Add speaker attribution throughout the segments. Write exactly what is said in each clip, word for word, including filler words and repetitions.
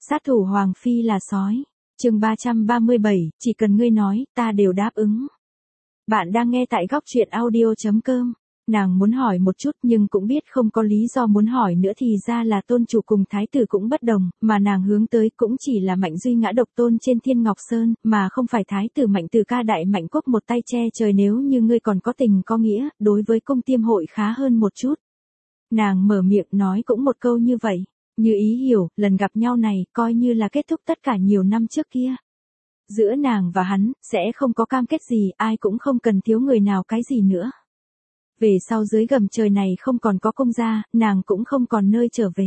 Speaker 1: Sát thủ Hoàng Phi là sói. Chương ba trăm ba mươi bảy, chỉ cần ngươi nói, ta đều đáp ứng. Bạn đang nghe tại góc truyện audio chấm com. Nàng muốn hỏi một chút nhưng cũng biết không có lý do muốn hỏi nữa thì ra là tôn chủ cùng thái tử cũng bất đồng, mà nàng hướng tới cũng chỉ là Mạnh Duy ngã độc tôn trên Thiên Ngọc Sơn, mà không phải thái tử Mạnh Từ Ca đại Mạnh Quốc một tay che trời. Nếu như ngươi còn có tình có nghĩa, đối với Cung Tiêm hội khá hơn một chút. Nàng mở miệng nói cũng một câu như vậy, như ý hiểu, lần gặp nhau này coi như là kết thúc tất cả nhiều năm trước kia. Giữa nàng và hắn, sẽ không có cam kết gì, ai cũng không cần thiếu người nào cái gì nữa. Về sau dưới gầm trời này không còn có công gia, nàng cũng không còn nơi trở về.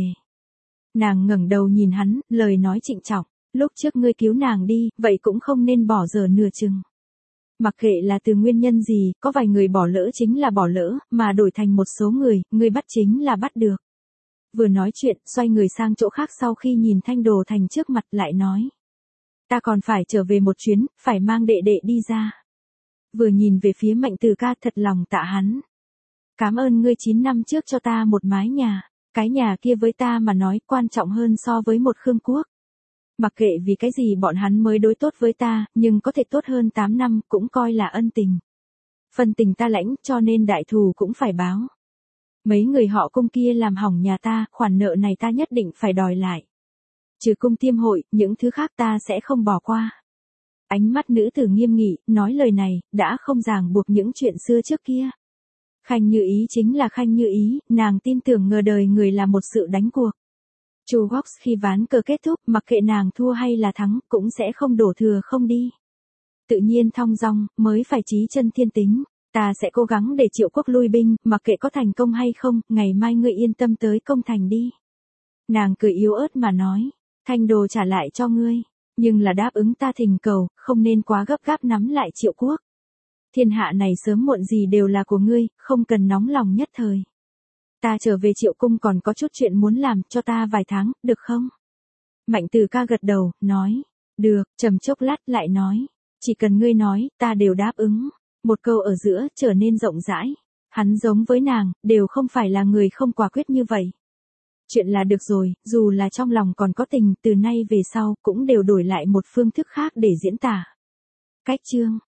Speaker 1: Nàng ngẩng đầu nhìn hắn, lời nói trịnh trọng, lúc trước ngươi cứu nàng đi, vậy cũng không nên bỏ dở nửa chừng. Mặc kệ là từ nguyên nhân gì, có vài người bỏ lỡ chính là bỏ lỡ, mà đổi thành một số người, ngươi bắt chính là bắt được. Vừa nói chuyện, xoay người sang chỗ khác sau khi nhìn Thanh Đồ Thành trước mặt lại nói. Ta còn phải trở về một chuyến, phải mang đệ đệ đi ra. Vừa nhìn về phía Mạnh Từ Ca thật lòng tạ hắn. Cảm ơn ngươi chín năm trước cho ta một mái nhà, cái nhà kia với ta mà nói quan trọng hơn so với một Khương Quốc. Mặc kệ vì cái gì bọn hắn mới đối tốt với ta, nhưng có thể tốt hơn tám năm cũng coi là ân tình. Phần tình ta lãnh cho nên đại thù cũng phải báo. Mấy người họ Cung kia làm hỏng nhà ta, khoản nợ này ta nhất định phải đòi lại. Trừ Cung Tiêm hội, những thứ khác ta sẽ không bỏ qua. Ánh mắt nữ tử nghiêm nghị, nói lời này, đã không ràng buộc những chuyện xưa trước kia. Khanh Như Ý chính là Khanh Như Ý, nàng tin tưởng ngờ đời người là một sự đánh cuộc. Chu Vox khi ván cờ kết thúc, mặc kệ nàng thua hay là thắng, cũng sẽ không đổ thừa không đi. Tự nhiên thong dong, mới phải chí chân thiên tính. Ta sẽ cố gắng để Triệu Quốc lui binh, mặc kệ có thành công hay không, ngày mai ngươi yên tâm tới công thành đi. Nàng cười yếu ớt mà nói, Thanh Đồ trả lại cho ngươi, nhưng là đáp ứng ta thỉnh cầu, không nên quá gấp gáp nắm lại Triệu Quốc. Thiên hạ này sớm muộn gì đều là của ngươi, không cần nóng lòng nhất thời. Ta trở về Triệu Cung còn có chút chuyện muốn làm, cho ta vài tháng, được không? Mạnh Từ Ca gật đầu, nói, được, trầm chốc lát lại nói, chỉ cần ngươi nói, ta đều đáp ứng. Một câu ở giữa trở nên rộng rãi. Hắn giống với nàng, đều không phải là người không quả quyết như vậy. Chuyện là được rồi, dù là trong lòng còn có tình, từ nay về sau cũng đều đổi lại một phương thức khác để diễn tả. Cách chương